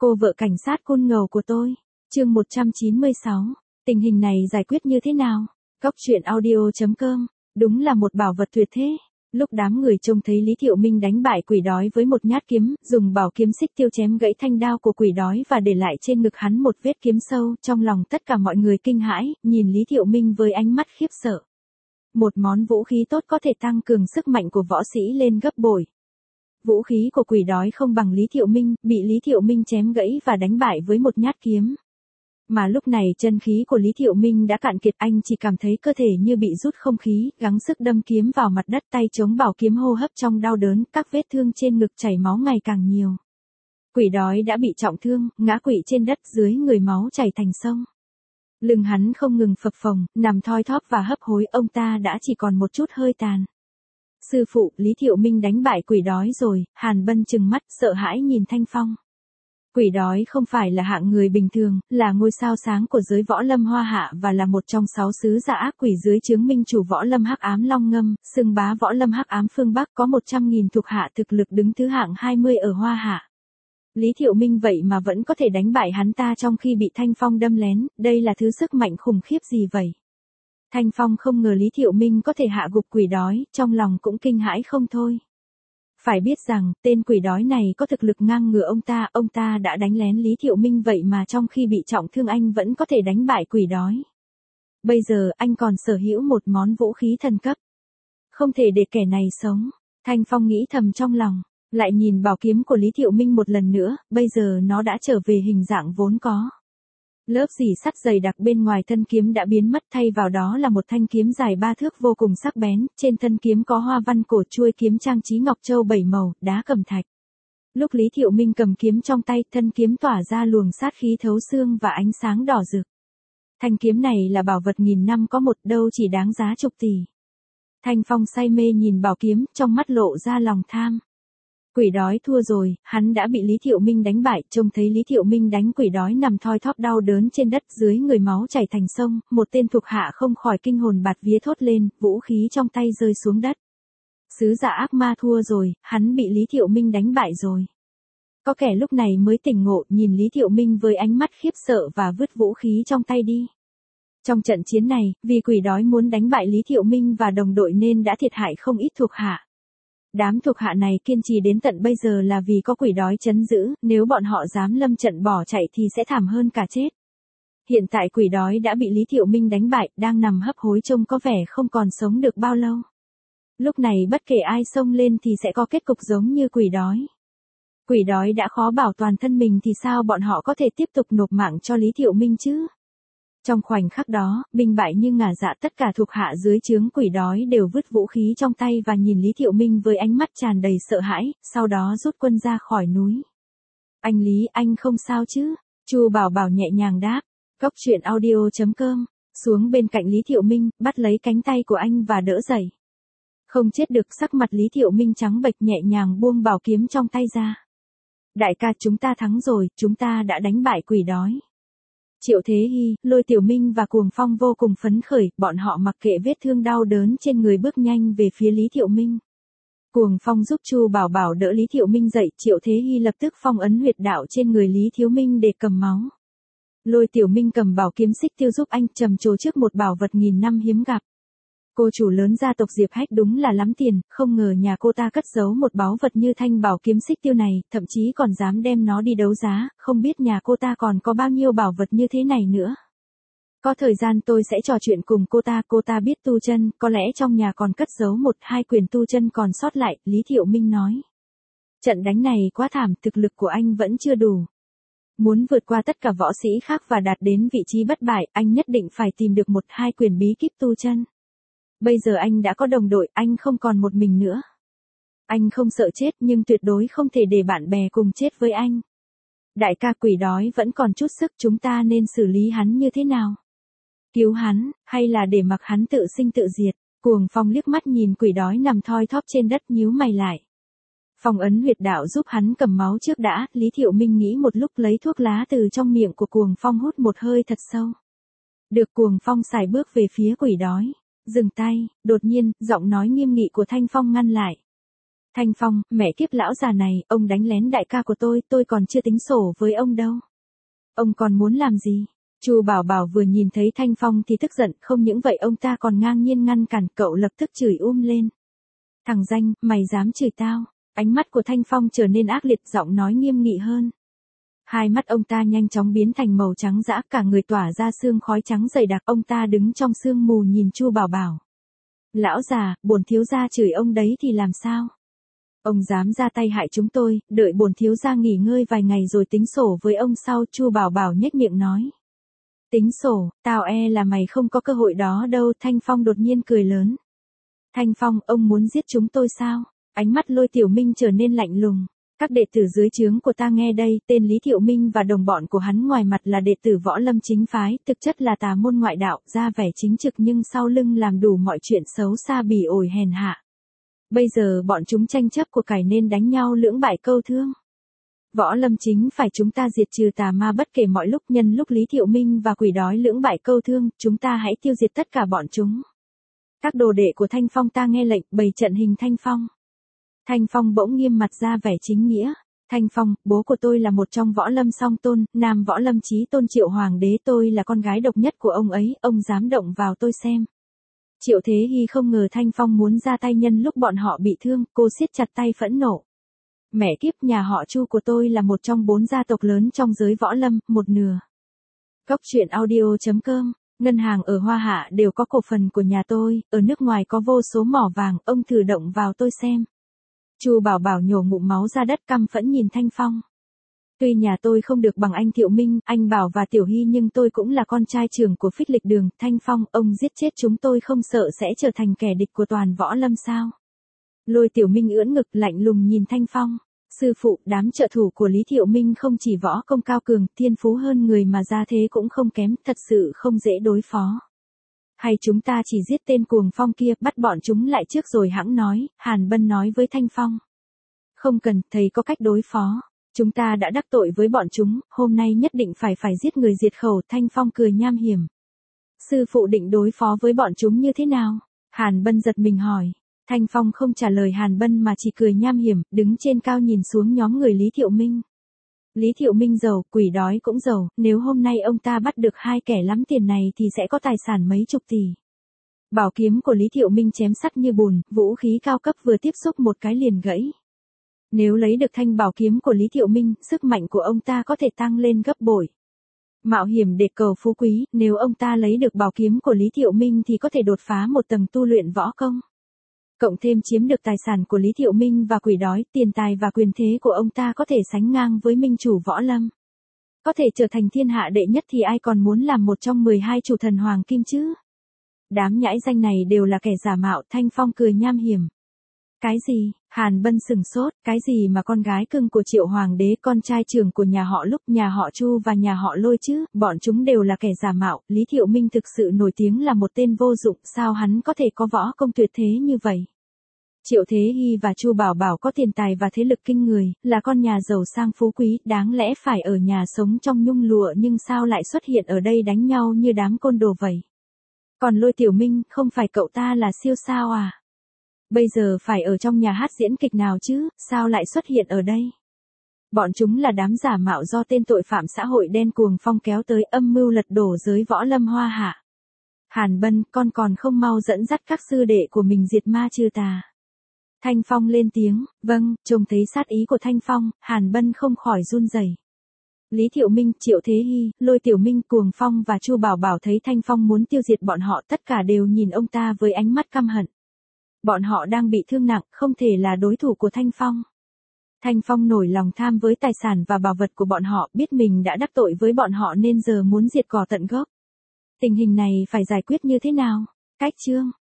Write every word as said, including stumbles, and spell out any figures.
Cô vợ cảnh sát côn ngầu của tôi. Chương một trăm chín mươi sáu. Tình hình này giải quyết như thế nào? Góc truyện audio chấm com. Đúng là một bảo vật tuyệt thế. Lúc đám người trông thấy Lý Thiệu Minh đánh bại quỷ đói với một nhát kiếm, dùng bảo kiếm xích tiêu chém gãy thanh đao của quỷ đói và để lại trên ngực hắn một vết kiếm sâu, trong lòng tất cả mọi người kinh hãi, nhìn Lý Thiệu Minh với ánh mắt khiếp sợ. Một món vũ khí tốt có thể tăng cường sức mạnh của võ sĩ lên gấp bội. Vũ khí của quỷ đói không bằng Lý Thiệu Minh, bị Lý Thiệu Minh chém gãy và đánh bại với một nhát kiếm. Mà lúc này chân khí của Lý Thiệu Minh đã cạn kiệt, anh chỉ cảm thấy cơ thể như bị rút không khí, gắng sức đâm kiếm vào mặt đất, tay chống bảo kiếm hô hấp trong đau đớn, các vết thương trên ngực chảy máu ngày càng nhiều. Quỷ đói đã bị trọng thương, ngã quỵ trên đất, dưới người máu chảy thành sông. Lưng hắn không ngừng phập phồng, nằm thoi thóp và hấp hối, ông ta đã chỉ còn một chút hơi tàn. Sư phụ, Lý Thiệu Minh đánh bại quỷ đói rồi. Hàn Bân trừng mắt, sợ hãi nhìn Thanh Phong. Quỷ đói không phải là hạng người bình thường, là ngôi sao sáng của giới võ lâm Hoa Hạ và là một trong sáu sứ giả ác quỷ dưới trướng minh chủ võ lâm Hắc Ám Long Ngâm, xưng bá võ lâm Hắc Ám phương Bắc, có một trăm nghìn thuộc hạ, thực lực đứng thứ hạng hai mươi ở Hoa Hạ. Lý Thiệu Minh vậy mà vẫn có thể đánh bại hắn ta trong khi bị Thanh Phong đâm lén, đây là thứ sức mạnh khủng khiếp gì vậy? Thanh Phong không ngờ Lý Thiệu Minh có thể hạ gục quỷ đói, trong lòng cũng kinh hãi không thôi. Phải biết rằng, tên quỷ đói này có thực lực ngang ngửa ông ta, ông ta đã đánh lén Lý Thiệu Minh vậy mà trong khi bị trọng thương anh vẫn có thể đánh bại quỷ đói. Bây giờ anh còn sở hữu một món vũ khí thần cấp. Không thể để kẻ này sống. Thanh Phong nghĩ thầm trong lòng, lại nhìn bảo kiếm của Lý Thiệu Minh một lần nữa, bây giờ nó đã trở về hình dạng vốn có. Lớp rỉ sắt dày đặc bên ngoài thân kiếm đã biến mất, thay vào đó là một thanh kiếm dài ba thước vô cùng sắc bén, trên thân kiếm có hoa văn cổ chuôi kiếm trang trí ngọc châu bảy màu, đá cẩm thạch. Lúc Lý Thiệu Minh cầm kiếm trong tay, thân kiếm tỏa ra luồng sát khí thấu xương và ánh sáng đỏ rực. Thanh kiếm này là bảo vật nghìn năm có một, đâu chỉ đáng giá chục tỷ. Thanh Phong say mê nhìn bảo kiếm, trong mắt lộ ra lòng tham. Quỷ đói thua rồi, hắn đã bị Lý Thiệu Minh đánh bại, trông thấy Lý Thiệu Minh đánh quỷ đói nằm thoi thóp đau đớn trên đất, dưới người máu chảy thành sông, một tên thuộc hạ không khỏi kinh hồn bạt vía thốt lên, vũ khí trong tay rơi xuống đất. Sứ giả ác ma thua rồi, hắn bị Lý Thiệu Minh đánh bại rồi. Có kẻ lúc này mới tỉnh ngộ, nhìn Lý Thiệu Minh với ánh mắt khiếp sợ và vứt vũ khí trong tay đi. Trong trận chiến này, vì quỷ đói muốn đánh bại Lý Thiệu Minh và đồng đội nên đã thiệt hại không ít thuộc hạ. Đám thuộc hạ này kiên trì đến tận bây giờ là vì có quỷ đói trấn giữ, nếu bọn họ dám lâm trận bỏ chạy thì sẽ thảm hơn cả chết. Hiện tại quỷ đói đã bị Lý Thiệu Minh đánh bại, đang nằm hấp hối trông có vẻ không còn sống được bao lâu. Lúc này bất kể ai xông lên thì sẽ có kết cục giống như quỷ đói. Quỷ đói đã khó bảo toàn thân mình thì sao bọn họ có thể tiếp tục nộp mạng cho Lý Thiệu Minh chứ? Trong khoảnh khắc đó, binh bại như ngả dạ, tất cả thuộc hạ dưới trướng quỷ đói đều vứt vũ khí trong tay và nhìn Lý Thiệu Minh với ánh mắt tràn đầy sợ hãi, sau đó rút quân ra khỏi núi. Anh Lý, anh không sao chứ? Chu Bảo Bảo nhẹ nhàng đáp. Góc truyện audio chấm com. Xuống bên cạnh Lý Thiệu Minh, bắt lấy cánh tay của anh và đỡ dậy. Không chết được, sắc mặt Lý Thiệu Minh trắng bệch, nhẹ nhàng buông bảo kiếm trong tay ra. Đại ca, chúng ta thắng rồi, chúng ta đã đánh bại quỷ đói. Triệu Thế Hy, Lôi Tiểu Minh và Cuồng Phong vô cùng phấn khởi, bọn họ mặc kệ vết thương đau đớn trên người bước nhanh về phía Lý Thiệu Minh. Cuồng Phong giúp Chu Bảo Bảo đỡ Lý Thiệu Minh dậy, Triệu Thế Hy lập tức phong ấn huyệt đạo trên người Lý Thiếu Minh để cầm máu. Lôi Tiểu Minh cầm bảo kiếm xích tiêu giúp anh trầm trồ trước một bảo vật nghìn năm hiếm gặp. Cô chủ lớn gia tộc Diệp Hách đúng là lắm tiền, không ngờ nhà cô ta cất giấu một báu vật như thanh bảo kiếm xích tiêu này, thậm chí còn dám đem nó đi đấu giá, không biết nhà cô ta còn có bao nhiêu bảo vật như thế này nữa. Có thời gian tôi sẽ trò chuyện cùng cô ta, cô ta biết tu chân, có lẽ trong nhà còn cất giấu một hai quyền tu chân còn sót lại, Lý Thiệu Minh nói. Trận đánh này quá thảm, thực lực của anh vẫn chưa đủ. Muốn vượt qua tất cả võ sĩ khác và đạt đến vị trí bất bại, anh nhất định phải tìm được một hai quyền bí kíp tu chân. Bây giờ anh đã có đồng đội, anh không còn một mình nữa. Anh không sợ chết nhưng tuyệt đối không thể để bạn bè cùng chết với anh. Đại ca, quỷ đói vẫn còn chút sức, chúng ta nên xử lý hắn như thế nào? Cứu hắn, hay là để mặc hắn tự sinh tự diệt? Cuồng Phong liếc mắt nhìn quỷ đói nằm thoi thóp trên đất, nhíu mày lại. Phong ấn huyệt đạo giúp hắn cầm máu trước đã, Lý Thiệu Minh nghĩ một lúc, lấy thuốc lá từ trong miệng của Cuồng Phong hút một hơi thật sâu. Được, Cuồng Phong sải bước về phía quỷ đói. Dừng tay, đột nhiên, giọng nói nghiêm nghị của Thanh Phong ngăn lại. Thanh Phong, mẹ kiếp lão già này, ông đánh lén đại ca của tôi, tôi còn chưa tính sổ với ông đâu. Ông còn muốn làm gì? Chu Bảo Bảo vừa nhìn thấy Thanh Phong thì tức giận, không những vậy ông ta còn ngang nhiên ngăn cản, cậu lập tức chửi um lên. Thằng danh, mày dám chửi tao? Ánh mắt của Thanh Phong trở nên ác liệt, giọng nói nghiêm nghị hơn. Hai mắt ông ta nhanh chóng biến thành màu trắng dã, cả người tỏa ra sương khói trắng dày đặc, ông ta đứng trong sương mù nhìn Chu Bảo Bảo. Lão già, bổn thiếu gia chửi ông đấy thì làm sao? Ông dám ra tay hại chúng tôi, đợi bổn thiếu gia nghỉ ngơi vài ngày rồi tính sổ với ông sau, Chu Bảo Bảo nhếch miệng nói. Tính sổ, tao e là mày không có cơ hội đó đâu, Thanh Phong đột nhiên cười lớn. Thanh Phong, ông muốn giết chúng tôi sao? Ánh mắt Lôi Tiểu Minh trở nên lạnh lùng. Các đệ tử dưới trướng của ta nghe đây, tên Lý Thiệu Minh và đồng bọn của hắn ngoài mặt là đệ tử võ lâm chính phái, thực chất là tà môn ngoại đạo, ra vẻ chính trực nhưng sau lưng làm đủ mọi chuyện xấu xa bỉ ổi hèn hạ. Bây giờ bọn chúng tranh chấp của cải nên đánh nhau lưỡng bại câu thương. Võ lâm chính phải chúng ta diệt trừ tà ma bất kể mọi lúc, nhân lúc Lý Thiệu Minh và quỷ đói lưỡng bại câu thương, chúng ta hãy tiêu diệt tất cả bọn chúng. Các đồ đệ của Thanh Phong ta nghe lệnh, bày trận hình Thanh Phong. Thanh Phong bỗng nghiêm mặt ra vẻ chính nghĩa. Thanh Phong, bố của tôi là một trong võ lâm song tôn, nam võ lâm chí tôn Triệu Hoàng đế, tôi là con gái độc nhất của ông ấy, ông dám động vào tôi xem. Triệu Thế Hy không ngờ Thanh Phong muốn ra tay nhân lúc bọn họ bị thương, cô siết chặt tay phẫn nộ. Mẹ kiếp, nhà họ Chu của tôi là một trong bốn gia tộc lớn trong giới võ lâm, một nửa. Cốc truyện audio chấm com, ngân hàng ở Hoa Hạ đều có cổ phần của nhà tôi, ở nước ngoài có vô số mỏ vàng, ông thử động vào tôi xem. Chu Bảo Bảo nhổ ngụm máu ra đất, căm phẫn nhìn Thanh Phong. Tuy nhà tôi không được bằng anh Thiệu Minh, anh Bảo và Tiểu Hy nhưng tôi cũng là con trai trưởng của Phích Lịch Đường. Thanh Phong, ông giết chết chúng tôi không sợ sẽ trở thành kẻ địch của toàn võ lâm sao? Lôi Tiểu Minh ưỡn ngực lạnh lùng nhìn Thanh Phong. Sư phụ, đám trợ thủ của Lý Thiệu Minh không chỉ võ công cao cường, thiên phú hơn người mà gia thế cũng không kém, thật sự không dễ đối phó. Hay chúng ta chỉ giết tên cuồng phong kia, bắt bọn chúng lại trước rồi hẵng nói, Hàn Bân nói với Thanh Phong. Không cần, thầy có cách đối phó. Chúng ta đã đắc tội với bọn chúng, hôm nay nhất định phải phải giết người diệt khẩu. Thanh Phong cười nham hiểm. Sư phụ định đối phó với bọn chúng như thế nào? Hàn Bân giật mình hỏi. Thanh Phong không trả lời Hàn Bân mà chỉ cười nham hiểm, đứng trên cao nhìn xuống nhóm người Lý Thiệu Minh. Lý Thiệu Minh giàu, quỷ đói cũng giàu, nếu hôm nay ông ta bắt được hai kẻ lắm tiền này thì sẽ có tài sản mấy chục tỷ. Bảo kiếm của Lý Thiệu Minh chém sắt như bùn, vũ khí cao cấp vừa tiếp xúc một cái liền gãy. Nếu lấy được thanh bảo kiếm của Lý Thiệu Minh, sức mạnh của ông ta có thể tăng lên gấp bội. Mạo hiểm để cầu phú quý, nếu ông ta lấy được bảo kiếm của Lý Thiệu Minh thì có thể đột phá một tầng tu luyện võ công. Cộng thêm chiếm được tài sản của Lý Thiệu Minh và quỷ đói, tiền tài và quyền thế của ông ta có thể sánh ngang với minh chủ võ lâm. Có thể trở thành thiên hạ đệ nhất thì ai còn muốn làm một trong mười hai chủ thần hoàng kim chứ? Đám nhãi danh này đều là kẻ giả mạo. Thanh Phong cười nham hiểm. Cái gì? Hàn Bân sừng sốt, cái gì mà con gái cưng của Triệu Hoàng đế, con trai trưởng của nhà họ Lúc, nhà họ Chu và nhà họ Lôi chứ, bọn chúng đều là kẻ giả mạo. Lý Thiệu Minh thực sự nổi tiếng là một tên vô dụng, sao hắn có thể có võ công tuyệt thế như vậy? Triệu Thế Hy và Chu Bảo Bảo có tiền tài và thế lực kinh người, là con nhà giàu sang phú quý, đáng lẽ phải ở nhà sống trong nhung lụa nhưng sao lại xuất hiện ở đây đánh nhau như đám côn đồ vậy? Còn Lôi Tiểu Minh, không phải cậu ta là siêu sao à? Bây giờ phải ở trong nhà hát diễn kịch nào chứ, sao lại xuất hiện ở đây? Bọn chúng là đám giả mạo do tên tội phạm xã hội đen cuồng phong kéo tới, âm mưu lật đổ giới võ lâm Hoa Hạ. Hàn Bân, con còn không mau dẫn dắt các sư đệ của mình diệt ma trừ tà. Thanh Phong lên tiếng, vâng. Trông thấy sát ý của Thanh Phong, Hàn Bân không khỏi run rẩy. Lý Thiệu Minh, Triệu Thế Hy, Lôi Tiểu Minh, Cuồng Phong và Chu Bảo Bảo thấy Thanh Phong muốn tiêu diệt bọn họ, tất cả đều nhìn ông ta với ánh mắt căm hận. Bọn họ đang bị thương nặng, không thể là đối thủ của Thanh Phong. Thanh Phong nổi lòng tham với tài sản và bảo vật của bọn họ, biết mình đã đắc tội với bọn họ nên giờ muốn diệt cỏ tận gốc. Tình hình này phải giải quyết như thế nào? Cách chương